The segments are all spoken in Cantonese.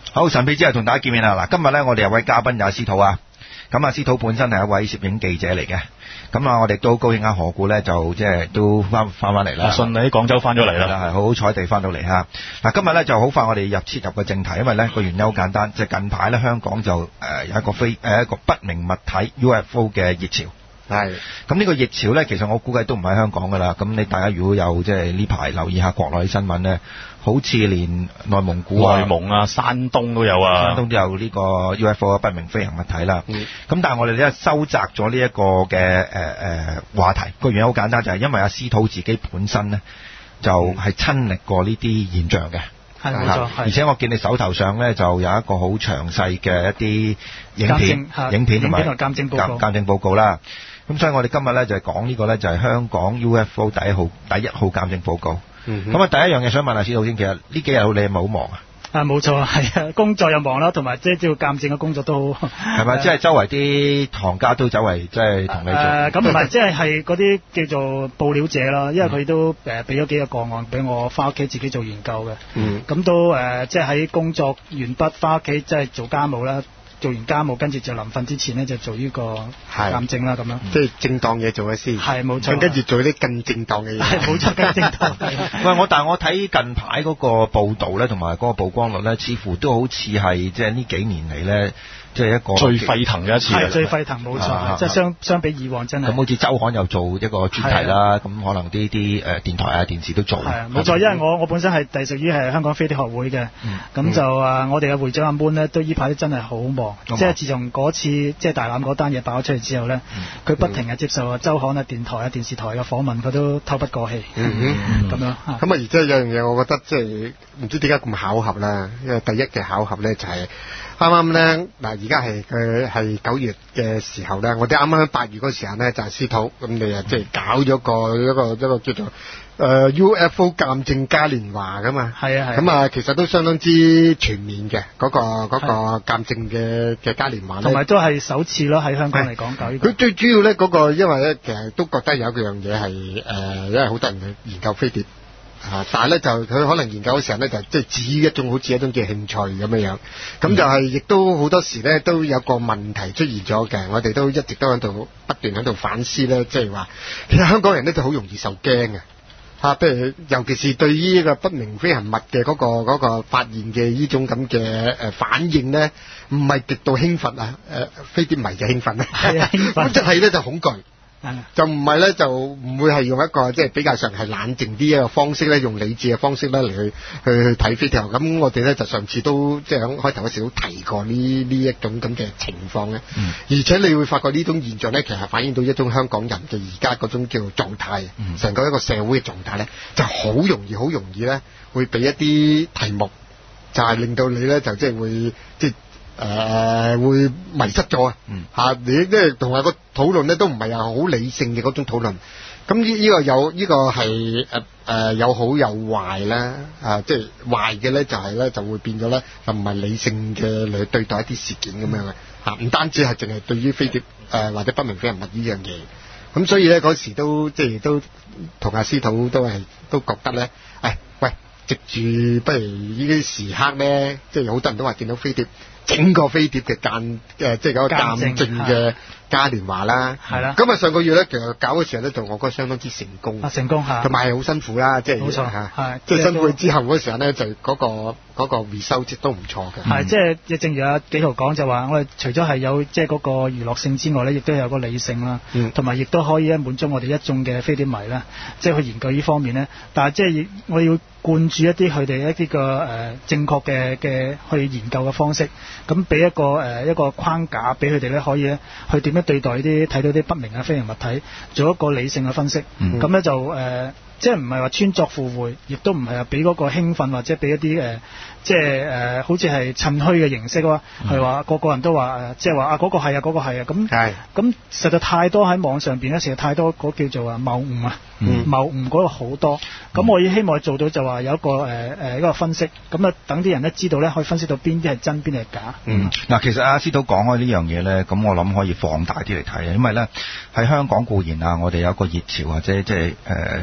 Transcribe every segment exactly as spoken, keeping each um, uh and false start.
好，神秘之夜同大家見面啦！嗱，今日咧我哋有位嘉賓有阿司徒啊，咁阿司徒本身係一位攝影記者嚟嘅，咁啊我哋都好高興啊何故咧就即係都翻翻翻嚟啦， 順利喺廣州翻咗嚟啦， 係好好彩地翻到嚟嚇。嗱，今日咧就好快我哋入切入個正題，因為咧個原因好簡單，即係近排咧香港就誒有一個飛誒一個不明物體 U F O 嘅熱潮。係，咁呢個熱潮咧，其實我估計都唔喺香港噶啦。咁你大家如果有即係呢排留意下國內新聞咧，好似連內蒙古啊、 內蒙啊、山東都有啊， 山東都有呢個 U F O 不明飛行物體啦。咁、嗯、但係我哋咧收窄咗呢一個嘅誒誒話題，個原因好簡單，就係、是、因為阿司徒自己本身咧就係、是、親歷過呢啲現象嘅。 係冇錯， 而且我見你手頭上咧就有一個好詳細嘅一啲影片、影片同埋鑑證報告、 鑑證報告啦。咁所以我哋今日咧就係講呢個咧就係香港 U F O 第一號第一號鑑證報告。咁、嗯、啊第一樣嘢想問下司徒先，其實呢幾日你係咪好忙啊？ 啊冇錯，係啊，工作又忙啦，同埋即係照鑑證嘅工作都好。 係咪？即係周圍啲行家都周圍即係同你做。 誒咁唔係，即係係嗰啲叫做報料者啦，因為佢都誒俾咗幾個個案俾我翻屋企自己做研究嘅。嗯。咁都誒即係喺工作完畢翻屋企即係做家務啦。做完家務，跟住就臨瞓之前呢，就做呢個鑑證啦，咁樣。 即係正當嘢做咗先。係冇錯。跟住做啲更正當嘅嘢。 係冇錯，更正當。 喂，我但係我睇近排嗰個報導咧，同埋嗰個曝光率咧，似乎都好似係即係呢幾年嚟咧，即係一個最沸騰嘅一次。 係最沸騰，冇錯。啊、即係相相比以往真係。 咁好似週刊又做一個專題啦，咁可能啲啲誒電台啊、電視都做。 係冇錯，因為我我本身係隸屬於係香港飛碟學會嘅，咁、嗯、就啊、嗯，我哋嘅會長阿 Moon 咧，都依排都真係好忙，嗯、即係自從嗰次即係大欖嗰單嘢爆咗出嚟之後咧，佢、嗯、不停係接受啊週刊啊、電台啊、電視台嘅訪問，佢都透不過氣。嗯嗯，咁、嗯、樣。咁啊， 而即係有樣嘢，我覺得即係唔知點解咁巧合啦。因為第一嘅巧合咧就係啱啱咧嗱，而家係佢係九月嘅時候咧，我哋啱啱喺八月嗰時候咧就係司徒咁，你啊即係搞咗個一個一個叫做誒、呃、U F O 鑑證嘉年華噶嘛。係啊係。咁啊，其實都相當之全面嘅嗰、那個嗰、那個鑑證嘅嘅嘉年華，同埋都係首次咯喺香港嚟講搞呢個。 佢最主要咧嗰、那個，因為咧其實都覺得有一樣嘢係誒，因為好多人去研究飛碟。啊！但係咧就佢可能研究嘅時候咧就即係指一種好似一種嘅興趣咁樣樣，咁就係亦都好多時咧都有個問題出現咗嘅，我哋都一直都喺度不斷喺度反思咧，即係話其實香港人咧就好容易受驚嘅嚇，譬如尤其是對於呢個不明飛行物嘅嗰個嗰個發現嘅呢種咁嘅誒反應咧，唔係極度興奮啊誒飛碟迷嘅興奮咧，係啊興奮，即係咧就恐懼。就唔係咧，就唔會係用一個即係比較上係冷靜啲嘅方式咧，用理智嘅方式咧嚟去去去睇飛碟。咁我哋咧就上次都即係喺開頭嗰時都提過呢呢一種咁嘅情況咧、嗯。而且你會發覺呢種現象咧，其實反映到一種香港人嘅而家嗰種叫做狀態，成、嗯、個一個社會嘅狀態咧，就好容易好容易咧會俾一啲題目，就係、是、令到你咧就即係會即係。誒、呃、會迷失咗啊！嚇、嗯、你即係同埋個討論咧都唔係好理性嘅嗰種討論。咁呢呢個有呢、呢個係誒誒有好有壞啦。啊，即係壞嘅咧就係咧就會變咗咧就唔係理性嘅嚟對待一啲事件咁樣嘅嚇。唔、嗯、單止係淨係對於飛碟誒、呃、或者不明飛行物呢樣嘢。咁所以咧嗰時都即係都同阿司徒都係都覺得咧，誒喂，藉住不如呢啲時刻咧，即係好多人都話見到飛碟。整個飛碟嘅鑑誒，即係嗰個鑑證嘅嘉年華啦，係啦。咁啊上個月咧，其實搞嘅時候咧，就我覺得相當之成功，啊成功嚇，同埋係好辛苦啦，即係冇錯嚇，係即係辛苦之後嗰時候咧，就嗰、嗰個嗰、嗰個 result 都唔錯嘅。係即係正如阿幾豪講就話，我哋除咗係有即係嗰個娛樂性之外咧，亦都有個理性啦，同埋亦都可以咧滿足我哋一眾嘅飛碟迷啦，即係去研究呢方面咧。但係即係我要灌注一啲佢哋一啲個誒正確嘅嘅去研究嘅方式。咁俾一個誒、呃、一個框架俾佢哋咧，可以咧去點樣對待呢啲睇到啲不明嘅飛行物體，做一個理性嘅分析。咁、嗯、咧就誒、呃，即係唔係話穿鑿附會，亦都唔係話俾嗰個興奮或者俾一啲誒、呃，即係誒、呃，好似係趁虛嘅形式咯。係、嗯、話個個人都話誒，即係話啊嗰、嗰個係啊嗰、嗰個係啊咁。咁實在太多喺網上邊咧，實在太多嗰叫做啊謬誤啊，謬誤嗰個好多。咁、嗯、我亦希望做到就話有一個誒誒、呃、一個分析，咁啊等啲人咧知道咧可以分析到邊啲係真邊啲係假。嗯，嗱，其實阿司徒講開呢樣嘢咧，咁我諗可以放大啲嚟睇啊，因為咧喺香港固然啊，我哋有一個熱潮或者即係誒香港人都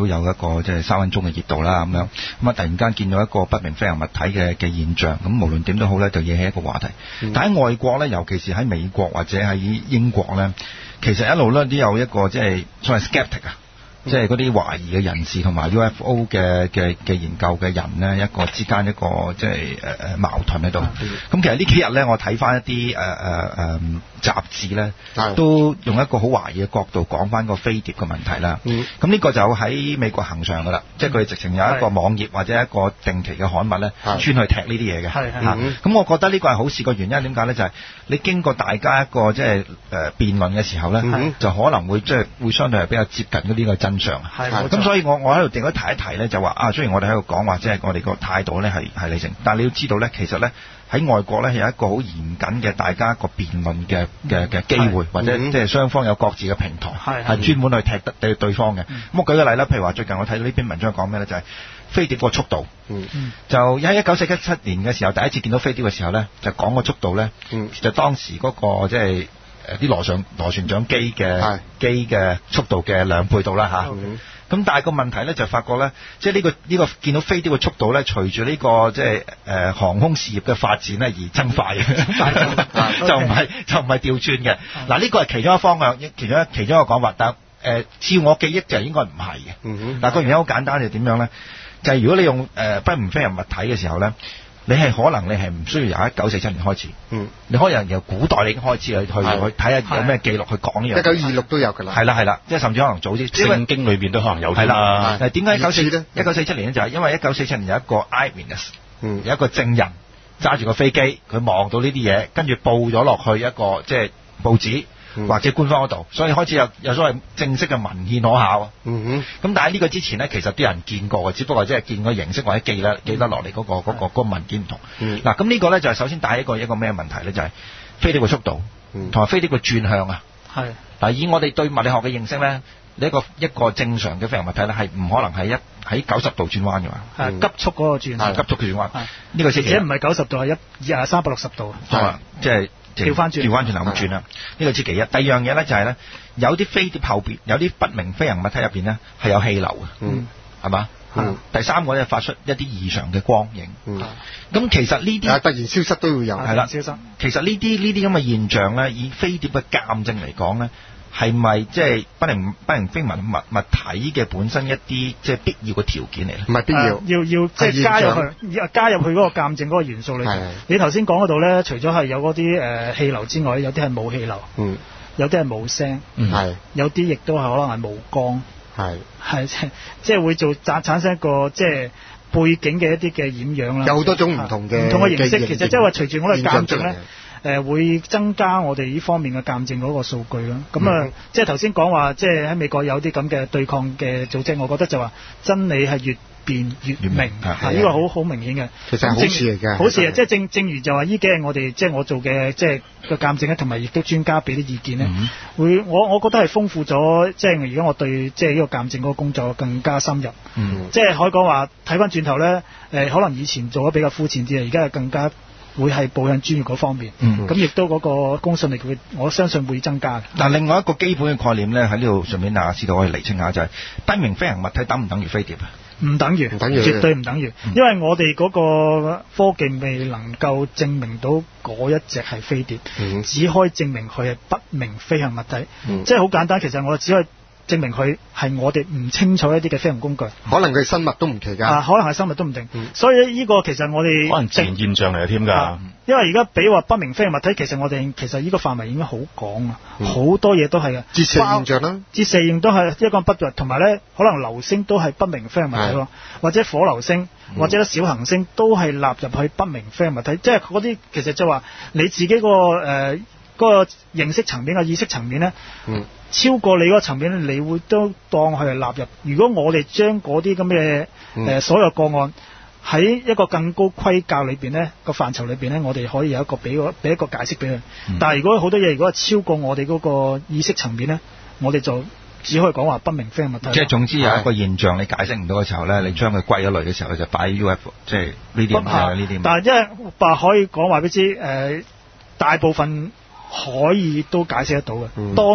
都有一個即係三分鐘嘅熱度啦咁樣，咁啊突然間見到一個不明飛行物體嘅嘅現象，咁無論點都好咧，就惹起一個話題。嗯、但喺外國咧，尤其是喺美國或者喺英國咧，其實一路咧都有一個即係所謂 skeptic 啊。即係嗰啲懷疑嘅人士同埋 U F O 嘅嘅嘅研究嘅人呢，一個之間一個即係誒誒矛盾喺度。咁、嗯、其實呢幾日呢，我睇翻一啲誒誒誒雜誌呢，都用一個好懷疑嘅角度講翻個飛碟嘅問題啦。咁、嗯、呢個就喺美國行上噶啦，即係佢哋直情有一個網頁或者一個定期嘅刊物呢，專去踢呢啲嘢嘅。咁、嗯嗯、我覺得呢個係好事，個原因點解呢？就係、是、你經過大家一個即係誒辯論嘅時候呢，嗯、就可能會即係會相對係比較接近嗰啲個真相。係，咁所以我我喺度定咗提一提咧，就話啊，雖然我哋喺度講話，即係我哋個態度咧係係理性，但係你要知道咧，其實咧喺外國咧有一個好嚴謹嘅大家一個辯論嘅嘅嘅機會，或者即係雙方有各自嘅平台，係係專門去踢得對對方嘅。咁、嗯、我舉個例啦，譬如話最近我睇到呢篇文章講咩咧，就係、是、飛碟個速度。嗯，就喺一九四七年嘅時候，第一次見到飛碟嘅時候咧，就講個速度咧，嗯、就當時嗰、那個即係。誒啲螺旋螺旋槳機嘅機嘅速度嘅兩倍到啦嚇，咁、嗯、但係個問題咧就發覺咧，即係呢個呢、呢個見到飛碟嘅速度咧，隨住呢、呢個即係誒航空事業嘅發展咧而增快嘅，就唔係就唔係調轉嘅。嗱、嗯、呢個係其中一方向，其中一其中一個講法，但誒、呃、照我記憶就應該唔係嘅。嗱、嗯、個原因好簡單，就點樣咧？就係、是、如果你用誒、呃、不明飛行物體嘅時候咧。你係可能你係唔需要由一九四七年開始，嗯，你可能由古代你已經開始去去去睇下有咩記錄去講呢樣。一九二六都有㗎啦。係啦係啦，即係甚至可能早啲。聖經裏邊都可能有。係啦。誒點解一九四一九四七年咧？就係因為一九四七年有一個 eyewitness，嗯，有一個證人揸住個飛機，佢望到呢啲嘢，跟住報咗落去一個即係報紙。或者官方嗰度，所以開始有有所謂正式嘅文獻可考。嗯哼。咁但係呢個之前咧，其實啲人見過嘅，只不過即係見個形式或者記得記得落嚟嗰個嗰、嗰個嗰個文件唔同。嗯。嗱，咁呢個咧就係首先帶一個一個咩問題咧？就係、是、飛碟嘅速度，同埋飛碟嘅轉向啊。係。嗱，以我哋對物理學嘅認識咧，你一個一個正常嘅飛行物體咧，係唔可能係一喺九十度轉彎嘅嘛。係急速嗰個轉。係急速嘅轉彎。係。呢個先。而且唔係九十度，係一二三百六十度。係。即係。調翻轉，調翻轉頭咁轉啦。呢個知其一。第二樣嘢咧就係、是、咧，有啲飛碟後邊，有啲不明飛行物體入邊咧係有氣流嘅，嗯，係嘛？嗯。第三個咧發出一啲異常嘅光影。嗯。咁其實呢啲突然消失都會有。係啦。消失。其實呢啲呢啲咁嘅現象咧，以飛碟嘅鑑證嚟講咧，係咪即係不明不明飛行物物體嘅本身一啲即係必要嘅條件嚟咧？唔係必要，呃、要要即係加入去，加入去嗰個鑑證嗰個元素裏邊。你頭先講嗰度咧，除咗係有嗰啲誒氣流之外，有啲係冇氣流，嗯，有啲係冇聲，嗯，係，有啲亦都係可能係冇光，係，係即係即係會做產產生一個即係背景嘅一啲嘅染樣啦。有好多種唔同嘅唔同嘅形式，其實即係話隨住我哋鑑證咧。誒、呃、會增加我哋呢方面嘅鑑證嗰個數據咯。咁啊、嗯，即係頭先講話，即係喺美國有啲咁嘅對抗嘅組織，我覺得就話真理係越辯越明，係呢個好好明顯嘅。其實係好事嚟嘅，好事啊！即係正正如就話呢幾日我哋即係我做嘅即係個鑑證咧，同埋亦都專家俾啲意見咧、嗯，會我我覺得係豐富咗，即係而家我對即係呢個鑑證嗰個工作更加深入。嗯、即係可以講話睇翻轉頭咧，誒、呃、可能以前做得比較膚淺啲啊，而家係更加。會係步向專業嗰方面，咁、嗯、亦都嗰個公信力會，我相信會增加嘅。但另外一個基本嘅概念咧，喺呢度順便啊，司徒可以釐清下，就係、是、不明飛行物體等唔等於飛碟啊？唔等於，唔等於，絕對唔等於、嗯，因為我哋嗰個科技未能夠證明到嗰一隻係飛碟、嗯，只可以證明佢係不明飛行物體，嗯、即係好簡單。其實我只可以證明佢係我哋唔清楚一啲嘅飛行工具，可能佢生物都唔奇㗎，啊，可能係生物都唔定、嗯。所以呢個其實我哋可能自然現象嚟嘅添㗎。因為而家比話不明飛行物體，其實我哋其實呢個範圍已經好廣啊，好、嗯、多嘢都係嘅。折射現象啦，折射現都係一個不入，同埋咧可能流星都係不明飛行物體咯，或者火流星、嗯、或者小行星都係納入去不明飛行物體，即係嗰啲其實就話你自己、嗰個誒。呃嗰、那個認識層面嘅意識層面咧、嗯，超過你嗰個層面咧，你會都當佢係納入。如果我哋將嗰啲咁嘅誒所有個案喺一個更高規格裏邊咧，個範疇裏邊咧，我哋可以有一個俾個俾一個解釋俾佢、嗯。但係如果好多嘢如果係超過我哋嗰個意識層面咧，我哋就只可以講話不明飛行物體。即係總之有一個現象你解釋唔到嘅時候咧，你將佢歸一類嘅時候，就擺 U F O， 即係呢啲啊呢啲。但係因為話可以講話俾知誒，大部分。可以都解釋得到嘅、嗯，當然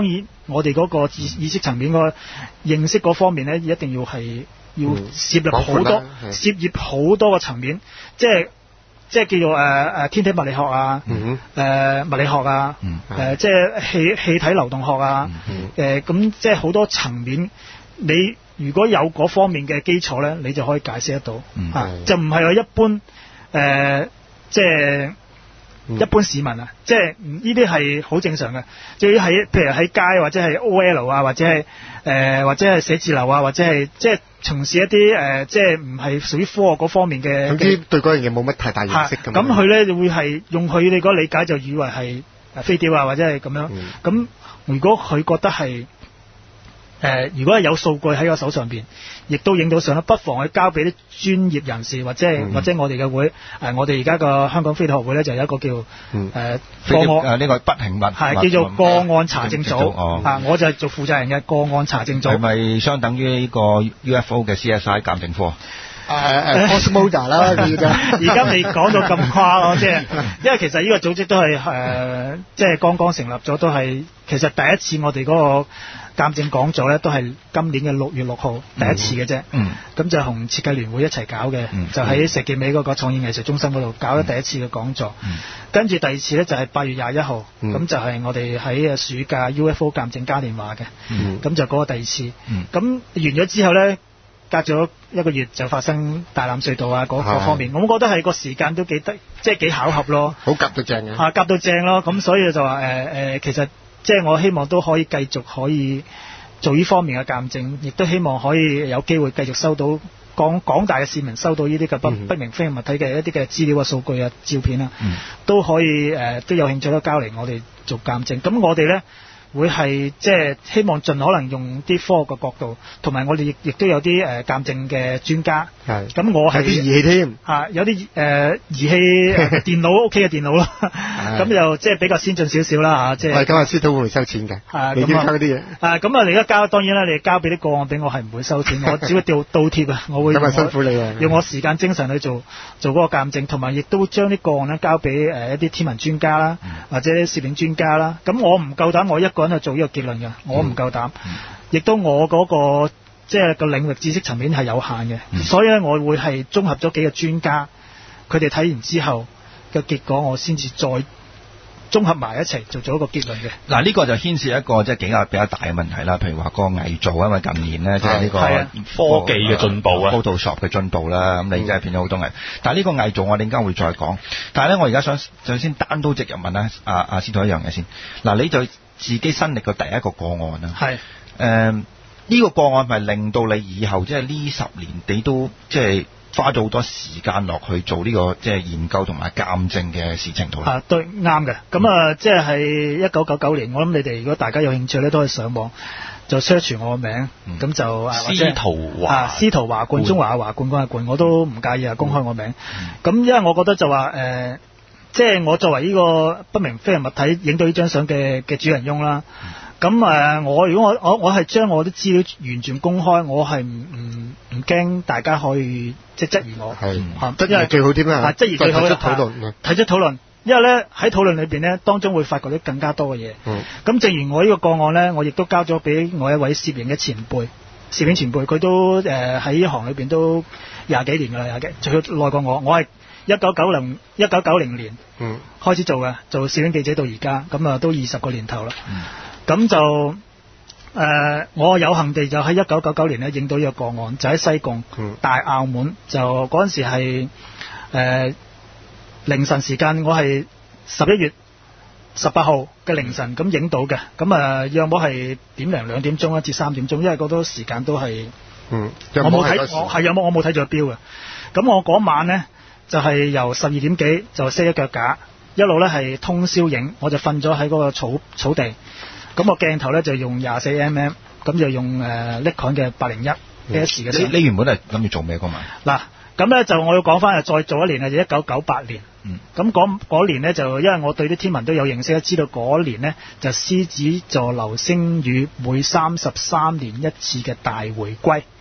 我哋嗰個意意識層面個認識嗰方面咧，一定要係要涉入好多、嗯、涉獵好多個層面，即係即係叫做誒誒、呃、天體物理學啊，誒、嗯呃、物理學啊，誒、嗯呃、即係氣氣體流動學啊，誒咁、呃、即係好多層面。你如果有嗰方面嘅基礎咧，你就可以解釋得到，嗯、啊就唔係話一般誒、呃、即係。一般市民啊，即係呢啲係好正常嘅。至於喺譬如喺街或者係 O L 啊，或者係誒、呃、或者係寫字樓啊，或者係即係從事一啲誒、呃、即係唔係屬於科學嗰方面嘅。 總之對嗰樣嘢冇乜太大認識咁。 咁佢咧會係用佢哋嗰理解就以為係飛碟啊，或者係咁樣。咁、嗯、如果佢覺得係。誒、呃，如果係有數據喺個手上邊，亦都影到相啦，不妨去交俾啲專業人士，或者係、嗯、或者我哋嘅會，誒、呃，我哋而家個香港飛碟學會咧就有一個叫誒、 嗯呃、個案誒呢個不平物係叫做個案查證組，哦、啊，我就係做負責人嘅個案查證組。係咪相等於呢個 U F O 嘅 C S I 鑑證科？ 誒誒 Cosmoda 啦，而家而家未講到咁誇咯，即係因為其實呢個組織都係誒，即係剛剛成立咗，都係其實第一次我哋嗰個鑑證講座咧，都係今年嘅六月六號第一次嘅啫。嗯，咁就同設計聯會一齊搞嘅，嗯、就喺石硤尾嗰個創意藝術中心嗰度搞咗第一次嘅講座。嗯，跟住第二次咧就係八月廿一號，咁、嗯、就係我哋喺暑假 U F O 鑑證嘉年華嘅。嗯，咁就嗰個第二次。嗯，咁完咗之後咧。隔咗一個月就發生大欖隧道啊嗰嗰方面，我覺得係個時間都幾得，即係幾巧合咯。好夾到正嘅。嚇，夾到正咯，咁所以就話誒誒，其實即係我希望都可以繼續可以做呢方面嘅鑑證，亦都希望可以有機會繼續收到廣廣大嘅市民收到呢啲嘅不、嗯、不明飛行物體嘅一啲嘅資料啊、數據啊、照片啊，嗯、都可以誒、呃、都有興趣都交嚟我哋做鑑證。咁我哋咧。會係即係希望盡可能用啲科學嘅角度，同埋我哋亦亦都有啲誒鑑證嘅專家。係。咁我係有啲儀器添。嚇，有啲誒、呃、儀器電腦屋企嘅電腦啦。咁就即係比較先進少少啦嚇。即係。係咁啊，司徒會唔會收錢㗎？係。你要交啲嘢。啊，咁啊，你而家交當然啦，你交俾啲個案俾我係唔會收錢，我只會掉倒貼啊，我會。咁啊，辛苦你啊！用我時間精神去做做嗰個鑑證，同埋亦都將啲個案咧交俾誒一啲天文專家啦，嗯、或者攝影專家啦。咁我唔夠膽我一個人去做呢個結論嘅，我唔夠膽，亦、嗯、都我嗰、嗰個即係個領域知識層面係有限嘅，嗯、所以咧我會係綜合咗幾個專家，佢哋睇完之後嘅結果，我先至再綜合埋一齊做咗一個結論嘅。嗱，呢個就牽涉一個即係比較比較大嘅問題啦，譬如話個偽造，因為近年咧即係呢個科技嘅進步啊 ，Photoshop 嘅進步啦，咁、嗯、你真係變咗好多偽。但係呢個偽造我哋陣間會再講。但係咧，我而家想就先單刀直入問咧，阿阿司徒一樣嘢先。嗱，你就自己新歷嘅第一個個案啦。係。誒、呃，呢、這個個案係令到你以後即係呢十年你都即係。花咗好多時間落去做呢、這個即係研究同埋鑑證嘅事情度。啊，對，啱嘅。咁啊，即係係一九九九年，我諗你哋如果大家有興趣咧，都可以上網就 search 我個名，咁、嗯、就司徒華啊，司徒華冠，中華華冠嗰個冠，我都唔介意啊，公開我名。咁、嗯、因為我覺得就話誒，即、呃、係、就是、我作為呢個不明飛行物體影到呢張相嘅嘅主人翁啦。咁誒、呃，我如果我我我係將我啲資料完全公開，我係唔唔唔驚大家可以即係質疑我，係質疑最好啲啊，質疑最好嘅討論，提出討論，因為咧喺討論裏邊咧，當中會發覺到更加多嘅嘢。咁、嗯、正如我呢個個案咧，我亦都交咗俾我一位攝影嘅前輩，攝影前輩佢都誒喺呢行裏邊都廿幾年㗎啦，廿幾，最耐過我。我係一九九零一九九零年開始做嘅，做攝影記者到而家，咁啊都二十個年頭啦。嗯咁就誒、呃，我有幸地就喺一九九九年咧影到一個個案，就喺西貢、嗯、大澳門，就嗰陣時係誒、呃、凌晨時間，我係十一月十八號嘅凌晨咁影到嘅。咁啊，約莫係點零兩點鐘啦至三點鐘，因為嗰多時間都係，嗯，我冇睇，我係約莫我冇睇住個錶嘅。咁我嗰晚咧就係、是、由十二點幾就 set 咗腳架，一路咧係通宵影，我就瞓咗喺嗰個草草地。咁個鏡頭咧就用廿四 mm， 咁就用誒 Nikon 嘅八零一 S 嘅。你你原本係諗住做咩㗎嘛？嗱，咁咧就我要講翻，再做一年啊，就一九九八年。嗯。咁嗰嗰年咧就因為我對啲天文都有認識，知道嗰年咧就獅子座流星雨每三十三年一次嘅大回歸。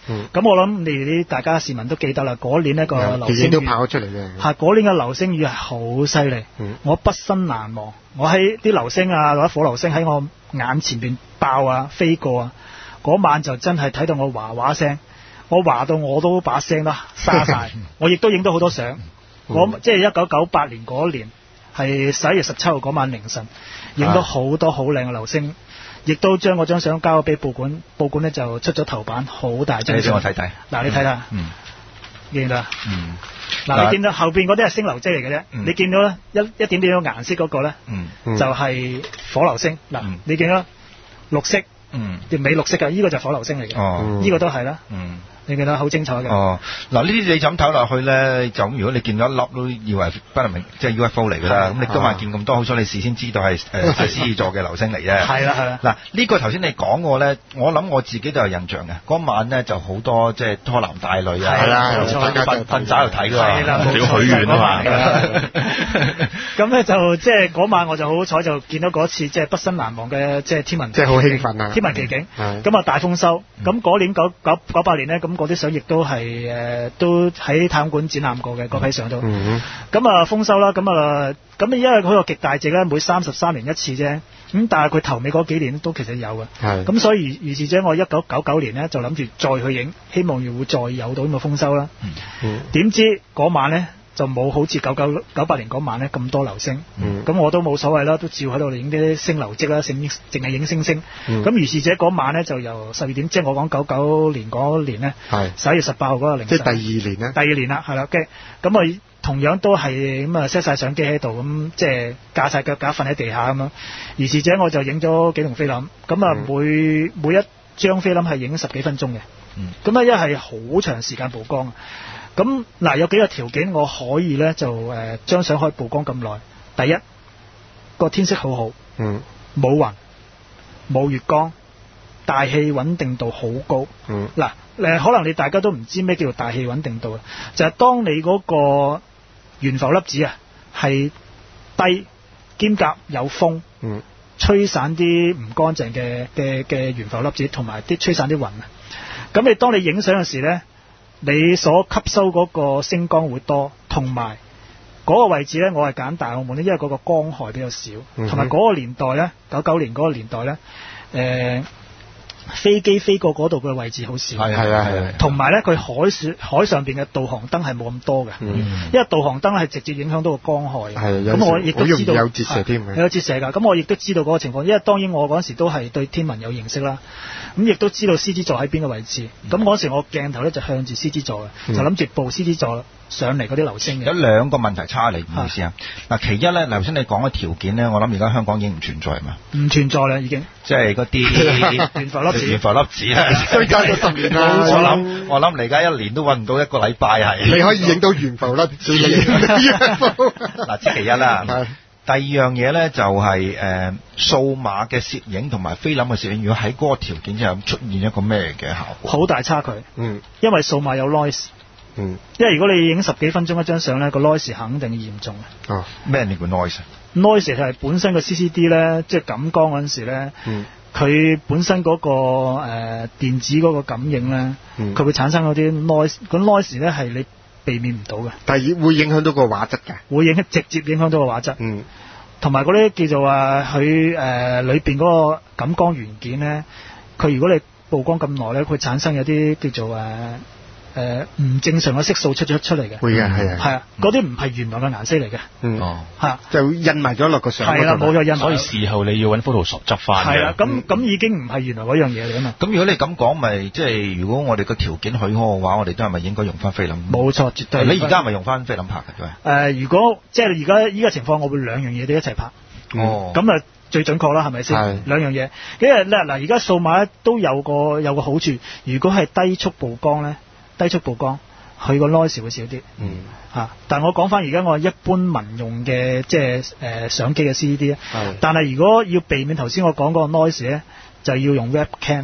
咁、嗯、我諗你哋啲大家市民都記得啦，嗰年呢個流星雨都跑咗出嚟嘅。 係嗰年嘅流星雨係好犀利，我畢生難忘。我喺啲流星啊或者火流星喺我眼前邊爆啊飛過啊，嗰晚就真係睇到我嘩嘩聲，我嘩到我都把聲都沙晒。我亦都影到好多相。嗯、即係一九九八年嗰年係十一月十七號嗰晚凌晨，影到好多好靚嘅流星。亦都將嗰張相交俾報館，報館咧就出咗頭版，好大張。 你俾我睇睇。 嗱，你睇下， 嗯， 見到。 嗯。 嗱，你見到後邊嗰啲係星流跡嚟嘅啫。 嗯、 你見到咧一一點點嘅顏色嗰個咧， 嗯， 就係火流星。嗱、嗯，你見到綠色，嗯，條尾綠色嘅，呢、這個就係火流星嚟嘅。哦，呢、這個都係啦。嗯。你見到好精彩嘅。哦，嗱呢啲你就咁睇落去咧，就咁如果你見到一粒都以為不能明，即係 U F O 嚟㗎啦。咁你今晚見咁多，好彩你事先知道係誒係獅子座嘅流星嚟啫。係啦係啦。嗱呢個頭先你講過咧，我諗我自己都有印象嘅。嗰晚咧就好多即係拖男帶女啊，係啦，瞓瞓瞓仔喺度睇㗎嘛，係啦，要許願啊嘛。咁咧就即係嗰晚我就好彩就見到嗰次即係畢生難忘嘅即係天文， 即係好興奮啊！ 天文奇景。咁啊大豐收。咁嗰年九九九八年咧咁。嗰啲相亦都係誒、呃，都喺太空館展覽過嘅嗰批相都。咁、嗯、啊豐收啦，咁啊咁因為佢個極大值咧，每三十三年一次啫。咁但係佢頭尾嗰幾年都其實有嘅。咁所以如是者，我一九九九年咧就諗住再去影，希望要會再有到咁嘅豐收啦。點、嗯、知嗰晚咧就冇好似九九九八年嗰晚咧咁多流星。咁、嗯、我都冇所謂啦，都照喺度影啲星流跡啦，淨淨係影星星。咁、嗯、如是者嗰晚咧就由十二點，即係我講九九年嗰年咧，十一月十八號嗰個凌晨。即係第二年啦。第二年啦，係啦，嘅咁啊同樣都係咁啊 set 晒相機喺度，咁即係架晒腳架瞓喺地下咁樣。如是者我就影咗幾筒菲林，咁啊每、嗯、每一張菲林係影十幾分鐘嘅。咁啊一係好長時間曝光。咁嗱有幾個條件我可以咧就誒張相可以曝光咁耐。第一個天色好好，嗯，冇雲冇月光，大氣穩定度好高。嗯，嗱誒可能你大家都唔知咩叫做大氣穩定度啊，就係、是、當你嗰個懸浮粒子啊係低兼夾有風，嗯，吹散啲唔乾淨嘅嘅嘅懸浮粒子，同埋啲吹散啲雲啊。咁你當你影相嘅時咧，你所吸收嗰個星光會多，同埋嗰個位置咧，我係揀大澳門咧，因為嗰個光害比較少，同埋嗰個年代咧，九九年嗰個年代咧，誒、呃、飛機飛過嗰度嘅位置好少，係係啊係，同埋咧佢海雪海上邊嘅導航燈係冇咁多嘅、嗯，因為導航燈係直接影響到個光害，係咁我亦都知道有折射添，有折射㗎，咁我亦都知道嗰個情況，因為當然我嗰陣時都係對天文有認識啦。咁亦都知道獅子座喺邊個位置，咁、嗯、嗰時我鏡頭咧就向住獅子座嘅、嗯，就諗住報獅子座上嚟嗰啲流星嘅。有兩個問題差嚟，唔好意思啊。嗱，其一咧，頭先你講嘅條件咧，我諗而家香港已經唔存在嘛。唔存在啦，已經。即係嗰啲懸浮粒子。懸浮粒子咧，追加咗十年啦。我諗我諗嚟而家一年都揾唔到一個禮拜係。你可以影到懸浮粒子。嗱，即其一啦。第二樣嘢咧就係、是、誒、呃、數碼嘅攝影同埋菲林嘅攝影，如果喺嗰個條件之下出現一個咩嘅效果？好大差距。嗯，因為數碼有 noise。嗯，因為如果你影十幾分鐘一張相咧，個 noise 肯定嚴重嘅。哦，咩叫 noise？noise 係本身個 C C D 咧，即係感光嗰陣時咧，佢、嗯、本身嗰、那個誒、呃、電子嗰個感應咧，佢、嗯、會產生嗰啲 noise，嗰 noise 咧係你避免唔到嘅，但係會影響到個畫質嘅，會影直接影響到個畫質。嗯，同埋嗰啲叫做話佢誒裏邊嗰個感光元件咧，佢如果你曝光咁耐咧，佢產生有啲叫做誒誒唔正常嘅色素出咗出嚟嘅。會嘅，係啊，係啊，嗰啲唔係原來嘅顏色嚟嘅。嗯，哦，係啊，就印埋咗落個相。係啦，冇咗印埋。所以事後你要揾 Photoshop 執翻。係啦，咁咁、嗯、已經唔係原來嗰樣嘢嚟啊嘛。咁如果你咁講，咪即係如果我哋個條件許可嘅話，我哋都係咪應該用翻菲林？冇錯，絕對。你而家係咪用翻菲林拍嘅？誒、呃，如果即係而家依個情況，我會兩樣嘢都一齊拍。哦。咁啊，最準確啦，係咪先？係。兩樣嘢，因為咧嗱，而家數碼咧都有個有個好處，如果係低速曝光咧，低速曝光，佢個 noise 會少啲。嗯。嚇、啊！但係我講翻而家我一般民用嘅即係誒、呃、相機嘅 C D 咧。係。但係如果要避免頭先我講嗰個 noise 咧，就要用 webcam。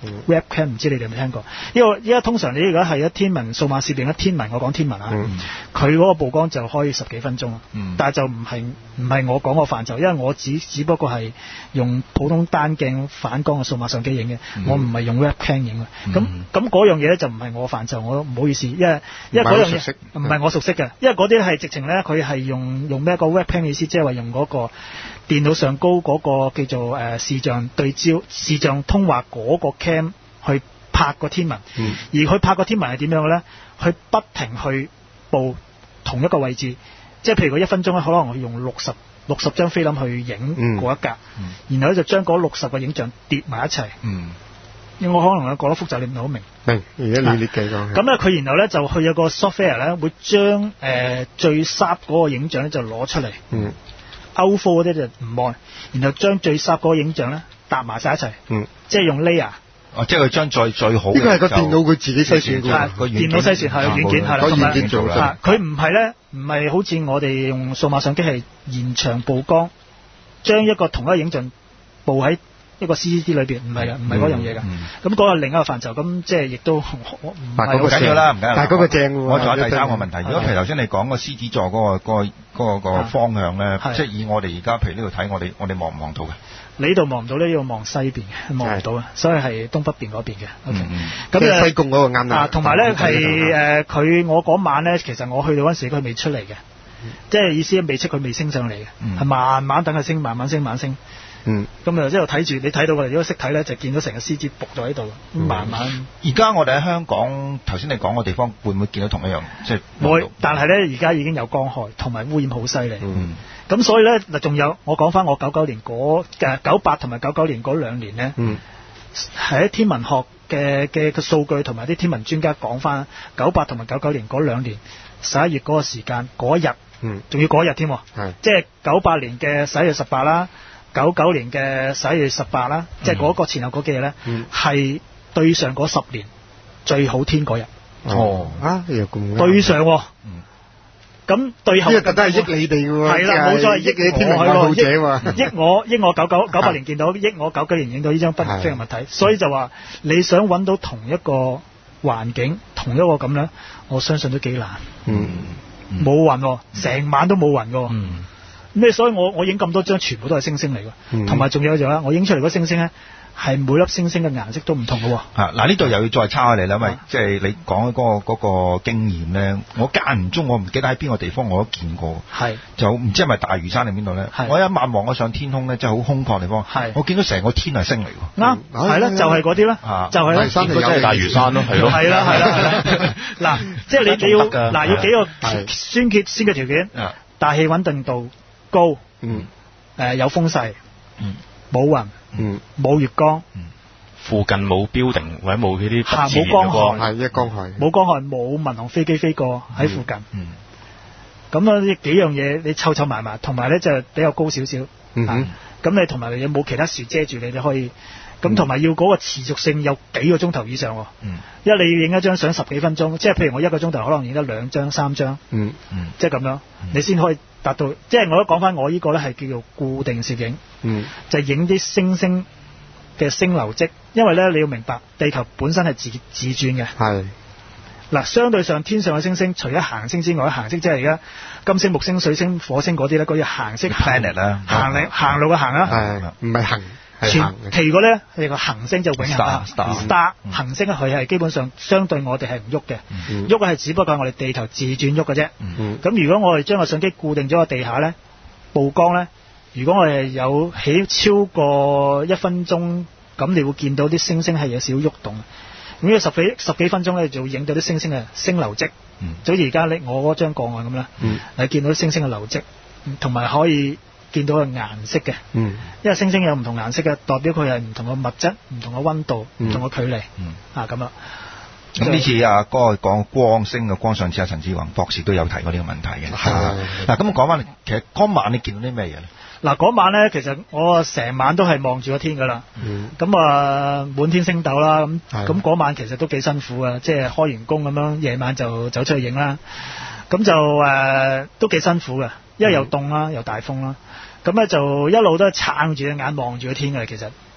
webcam 唔知你哋有冇聽過？因為依家通常你如果係一天文數碼攝影一天文，我講天文啊，佢嗰、嗯、個曝光就可以十幾分鐘，嗯、但係就唔係唔係我講個範疇，因為我只只不過係用普通單鏡反光嘅數碼相機影嘅，嗯、我唔係用 webcam 影嘅。咁咁嗰樣嘢咧就唔係我範疇，我唔好意思，因為因為嗰樣嘢唔係我熟悉嘅，因為嗰啲係直情咧佢係用用咩個 webcam 意思，即係話用嗰個電腦上高嗰個叫做誒、呃、視像對焦、視像通話嗰個 cam 去拍個天文，嗯、而佢拍個天文係點樣嘅咧？佢不停去報同一個位置，即係譬如佢一分鐘咧，可能我用六十六十張菲林去影嗰一格，嗯嗯、然後咧就將嗰六十個影像疊埋一齊。嗯，我可能咧覺得複雜，你唔係好明。明， 而家你你計講。 咁咧，佢然後咧就去有個 software 咧，會將誒、呃、最 sharp 嗰個影像咧就攞出嚟。嗯。Outflow 嗰啲就唔按，然後將最 sharp 嗰個影像咧搭埋晒一齊。嗯。即係用 layer。 哦，即係佢將最最好嘅， 呢個係個電腦佢自己篩選嘅， 個電腦篩選係軟件係啦， 個軟件做啦。 佢唔係咧，唔係好似我哋用數碼相機係延長曝光，將一個同一個影像佈喺一個 C C D 裏邊，唔係嘅，唔係嗰樣嘢㗎。咁嗰個另一個範疇，咁即係亦都唔係好緊要啦，唔緊要。 但係嗰個正喎。 我仲有第三個問題，如果譬如頭先你講個獅子座嗰個嗰個嗰個方向咧，即係以我哋而家譬如呢度睇，我哋我哋望唔望到嘅？你呢度望唔到呢，要望西邊嘅，望唔到啊，所以係東北邊嗰邊嘅。OK， 咁誒西貢嗰個啱啦。 同埋咧係誒佢我嗰晚咧，其實我去到嗰陣時佢未出嚟嘅，即係意思未出佢未升上嚟嘅，係慢慢等佢升，慢慢升，慢慢升。嗯，咁啊，之後睇住你睇到我哋如果識睇咧，就見到成個獅子伏咗喺度，慢慢。 而家我哋喺香港，頭先你講個地方，會唔會見到同一樣？即係會，但係咧而家已經有光害，同埋污染好犀利。嗯。咁所以咧嗱，仲有我講翻我九九年嗰誒九八同埋九九年嗰兩年咧，嗯，喺天文學嘅嘅嘅數據同埋啲天文專家講翻，九八同埋九九年嗰兩年十一月嗰個時間嗰日，嗯，仲要嗰日添，係，即係九八年嘅十一月十八啦，九九年嘅十一月十八啦，即係嗰個前後嗰幾日咧，嗯，係對上嗰十年最好天嗰日。 哦，啊，又咁對上，嗯。咁對後， 呢個特登係益你哋嘅喎， 係啦，冇錯，益你天文愛好者嘛， 益我益我九九九八年見到，益我九九年影到呢張不明飛行物體，所以就話你想揾到同一個環境，同一個咁樣，我相信都幾難。嗯，冇雲，成晚都冇雲嘅。嗯，咩？所以我我影咁多張，全部都係星星嚟嘅，同埋仲有就係我影出嚟嗰星星咧。係每粒星星嘅顏色都唔同嘅喎。 啊，嗱呢度又要再抄下你啦，因為即係你講嗰個嗰個經驗咧，我間唔中我唔記得喺邊個地方我都見過。係。就唔知係咪大嶼山定邊度咧？我一晚望咗上天空咧，真係好空曠地方。係。我見到成個天係星嚟喎。啱。係啦，就係嗰啲啦。就係啦。 山就係大嶼山咯，係咯。 係啦，係啦，係啦。嗱，即係你你要嗱要幾個先決先嘅條件。大氣穩定度高。嗯。誒有風勢。嗯。冇雲。嗯，冇月光， 嗯，附近冇標定或者冇呢啲不自然嘅光， 係一光害， 冇光害，冇民航飛機飛過喺附近，嗯，咁啊呢幾樣嘢你湊湊埋埋，同埋咧就比較高少少，嗯哼，咁你同埋有冇其他樹遮住你，你可以，咁同埋要嗰個持續性有幾個鐘頭以上，嗯，因為你要影一張相十幾分鐘，即係譬如我一個鐘頭可能影得兩張三張，嗯嗯，即係咁樣，嗯、你先可以達到，即係我都講翻我呢個咧係叫做固定攝影，嗯，就係影啲星星嘅星流跡，因為咧你要明白地球本身係自自轉嘅，係，嗱相對上天上嘅星星，除咗行星之外，行星即係而家金星、木星、水星、火星嗰啲咧，嗰啲行星 planet 啦，行嚟行路嘅行啦，係唔係行？全其個咧係個行星就永恆啦 ，star, star、嗯、行星佢係基本上相對我哋係唔喐嘅，喐嘅係只不過係我哋地球自轉喐嘅啫。咁、嗯、如果我哋將個相機固定咗個地下咧，曝光咧，如果我哋有起超過一分鐘，咁你會見到啲星星係有少少喐動。咁呢十幾十幾分鐘咧，就會影到啲星星嘅星流跡，嗯、就好似而家我嗰張個案咁啦，嗯、你見到啲星星嘅流跡，同埋可以見到個顏色嘅，嗯，因為星星有唔同顏色嘅，代表佢係唔同嘅物質、唔同嘅溫度、唔、嗯、同嘅距離，嗯，啊咁啦。 咁呢次啊，嗰個講光星嘅光，上次阿陳志宏博士都有提過呢個問題嘅。係啊，嗱咁講翻，其實嗰晚你見到啲咩嘢咧？ 嗱嗰晚咧，其實我成晚都係望住個天噶啦，咁啊滿天星斗啦，咁咁嗰晚其實都幾辛苦啊，即係開完工咁樣，夜晚就走出去影啦，咁就誒、呃、都幾辛苦嘅，因為又凍啦，又大風啦。咁咧就一路都係撐住隻眼望住個天嘅，其實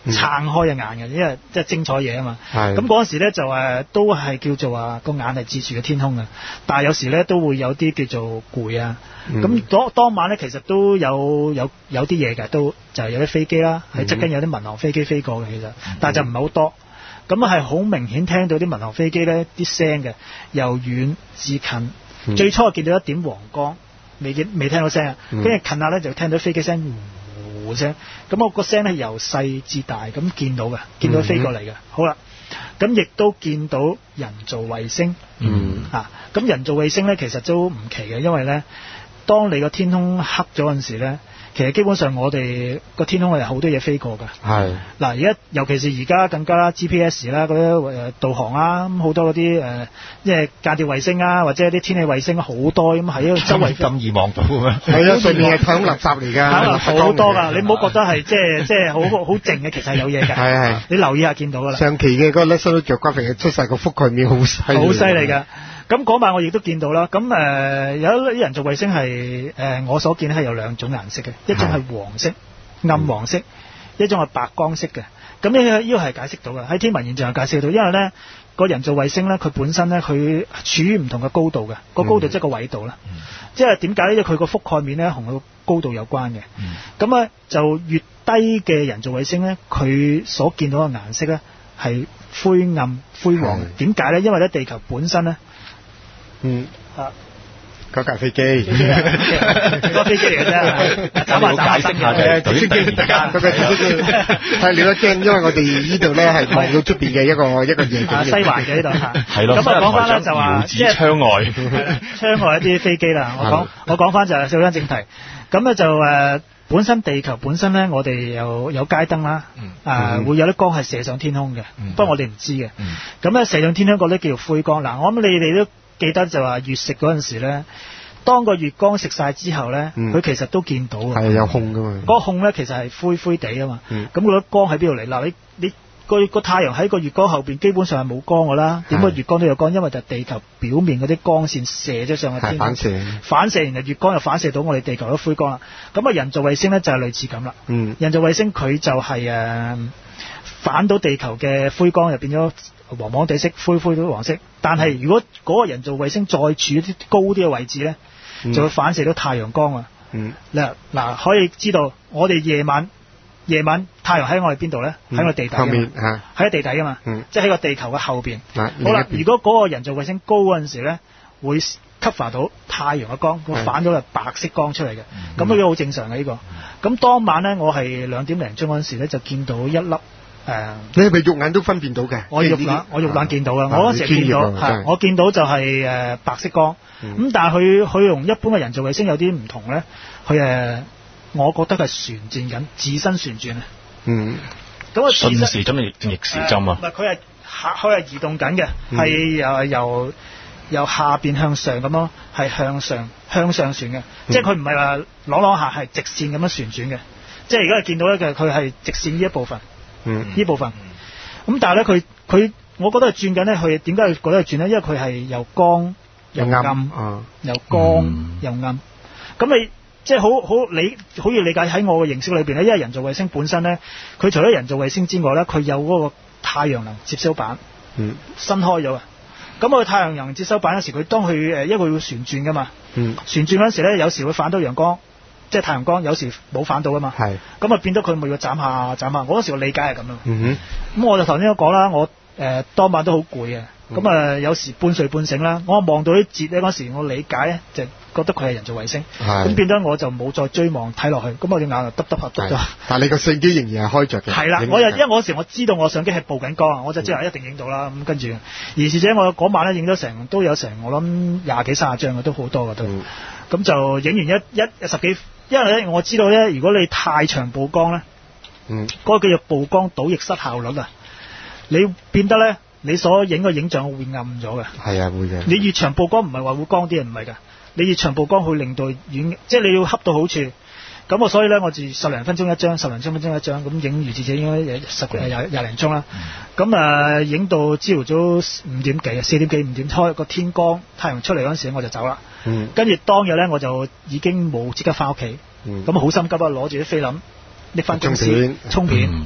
撐開隻眼嘅，因為即係精彩嘢啊嘛。 係咁嗰陣時咧就誒都係叫做話個眼係接住個天空嘅，但係有時咧都會有啲叫做攰啊。咁當、嗯、當晚咧其實都有有有啲嘢嘅，都就係有啲飛機啦，喺側邊有啲民航飛機飛過嘅，其實，但係就唔係好多。咁係好明顯聽到啲民航飛機咧啲聲嘅，由遠至近。嗯、最初我見到一點黃光，未見未聽到聲啊，跟住、嗯、近下咧就聽到飛機聲呼呼聲。咁我個聲咧由細至大咁見到嘅，見到飛過嚟嘅。嗯、好啦，咁亦都見到人造衛星。嗯啊，咁人造衛星咧其實都唔奇嘅，因為咧當你個天空黑咗嗰陣時咧。其實基本上我哋個天空係好多嘢飛過㗎。係嗱，而家尤其是而家更加 G P S 啦，嗰啲誒導航啊，咁好多嗰啲誒即係間諜衛星啊，或者啲天氣衛星好多咁喺周圍咁易望到嘅咩？ 係啊，上面係太空垃圾嚟㗎， 好多㗎。你唔好覺得係即係即係好好靜嘅，其實係有嘢㗎。係係，你留意下見到㗎啦。 上期嘅嗰個 National Geographic出晒個覆蓋面好細， 好犀利㗎。咁嗰晚我亦都見到啦，咁誒、呃、有啲人造衛星係誒、呃、我所見係有兩種顏色嘅，一種係黃色、嗯、暗黃色，一種係白光色嘅。咁呢個呢個係解釋到嘅，喺天文現象解釋到，因為咧個人造衛星咧佢本身咧佢處於唔同嘅高度嘅，個高度即係個緯度啦，嗯、即係點解咧？因為佢個覆蓋面咧同佢個高度有關嘅。咁咧、嗯、就越低嘅人造衛星咧，佢所見到嘅顏色咧係灰暗灰黃。點解咧？因為咧地球本身咧。嗯啊， 嗰架飛機， 個飛機嚟嘅啫，斬下斬下嘅，直升機大家， 係你都驚，因為我哋呢度咧係望到出邊嘅一個一個夜景， 西環嘅呢度嚇， 係咯。 咁啊講翻咧就話， 即係窗外， 窗外一啲飛機啦。我講我講翻就係少翻正題，咁咧就誒本身地球本身咧，我哋有有街燈啦，啊會有啲光係射上天空嘅，不過我哋唔知嘅。咁咧射上天空嗰啲叫做灰光。嗱，我諗你哋都記得就話月食嗰陣時咧，當個月光食晒之後咧，佢、嗯、其實都見到嘅。係有空噶嘛？嗰個空咧其實係灰灰地啊嘛。咁嗰啲光喺邊度嚟？嗱，你你個個太陽喺個月光後邊，基本上係冇光噶啦。點解月光都有光？因為就係地球表面嗰啲光線射咗上去天空，反射，反射，然後月光又反射到我哋地球嘅灰光啦。咁啊，人造衛星咧就係類似咁啦。嗯、人造衛星佢就係、是、誒、呃、反到地球嘅灰光，又變咗黃黃地色、灰灰到黃色。但係如果嗰個人造衛星再處啲高啲嘅位置咧，嗯、就會反射到太陽光啊！嗱嗱、嗯，可以知道我哋夜晚夜晚太陽喺我哋邊度咧？喺、嗯、我地底後面嚇，喺地底噶嘛，嗯、即係喺個地球嘅後邊。嗯、好啦，如果嗰個人造衛星高嗰陣時咧，會 cover 到太陽嘅光，會反到係白色光出嚟嘅。咁呢個好正常嘅呢、呢個。咁當晚咧，我係兩點零鐘嗰陣時咧，就見到一粒。誒，呃、 你係咪肉眼都分辨到嘅？ 我肉眼，我肉眼見到啊！我嗰時見到，係我見到就係誒白色光。咁、嗯、但係佢佢同一般嘅人造衛星有啲唔同咧。佢誒，我覺得係旋轉緊，自身旋轉啊。嗯。咁啊， 順時針逆逆時針啊？ 唔係，佢係佢係移動緊嘅，係誒、嗯、由由下邊向上咁咯，係向上向上旋嘅，嗯、即係佢唔係話啷啷下，係直線咁樣旋轉嘅。即係而家見到咧嘅，佢係直線呢一部分。嗯，呢部分，咁、嗯、但係咧，佢佢，我覺得係轉緊咧，佢點解佢覺得係轉咧？因為佢係又光又暗，又，暗啊、又光、嗯、又暗。咁你即係好好理，好易理解喺我嘅認識裏邊咧。因為人造衛星本身咧，佢除咗人造衛星之外咧，佢有嗰個太陽能接收板，嗯，伸開咗啊。咁佢太陽能接收板嗰時，佢當佢誒，因為佢會旋轉噶嘛，嗯，旋轉嗰時咧，有時會反到陽光。即係太陽光有時冇反到㗎嘛，係咁啊變咗佢咪要斬下斬下。我嗰時我理解係咁咯。嗯哼，咁我就頭先都講啦，我誒、呃、當晚都好攰嘅，咁啊、嗯呃、有時半睡半醒啦。我望到啲節咧嗰時，我理解咧就覺得佢係人造衛星，咁變咗我就冇再追望睇落去。咁我隻眼就耷耷下耷咗。但係你個相機仍然係開着嘅。係啦，我又因為我嗰時我知道我相機係曝緊光啊，我就知道一定影到啦。咁、嗯、跟住，而且我嗰晚咧影咗成都有成我諗廿幾三十張嘅，都好多嘅都。咁、嗯、就影完一一,一十幾。因為咧，我知道咧，如果你太長曝光咧，嗯，嗰個叫做曝光倒逆失效率啊，你變得咧，你所影嘅影像會暗咗嘅。係啊，會嘅。你越長曝光唔係話會光啲，唔係㗎，你越長曝光會令到遠，即係你要恰到好處。咁我所以咧，我就十零分鐘一張，十零分鐘一張，咁影如是者應該十廿廿零鐘啦。咁啊，影到朝頭早五點幾啊，四點幾五點開個天光，太陽出嚟嗰陣時我就走啦。嗯。跟住當日咧，我就已經冇即刻翻屋企。嗯。咁好心急啊，攞住啲菲林，拎翻公司沖片。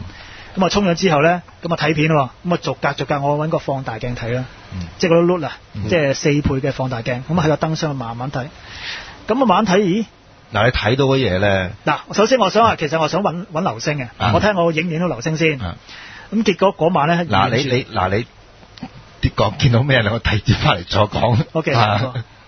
咁啊沖咗之後咧，咁啊睇片喎，咁啊逐格逐格我揾個放大鏡睇啦， 嗯、 即係嗰啲 look 啊， 嗯、 即係四倍嘅放大鏡，咁喺個燈箱慢慢睇，咁啊慢慢睇，咦？ 嗱，你睇到嘅嘢咧， 嗱，首先我想話，其實我想揾揾流星嘅， 啊、 我睇下我影唔影到流星先。咁、 啊、 結果嗰晚咧， 嗱你你嗱你啲講見到咩咧？我提接翻嚟再講。 O K。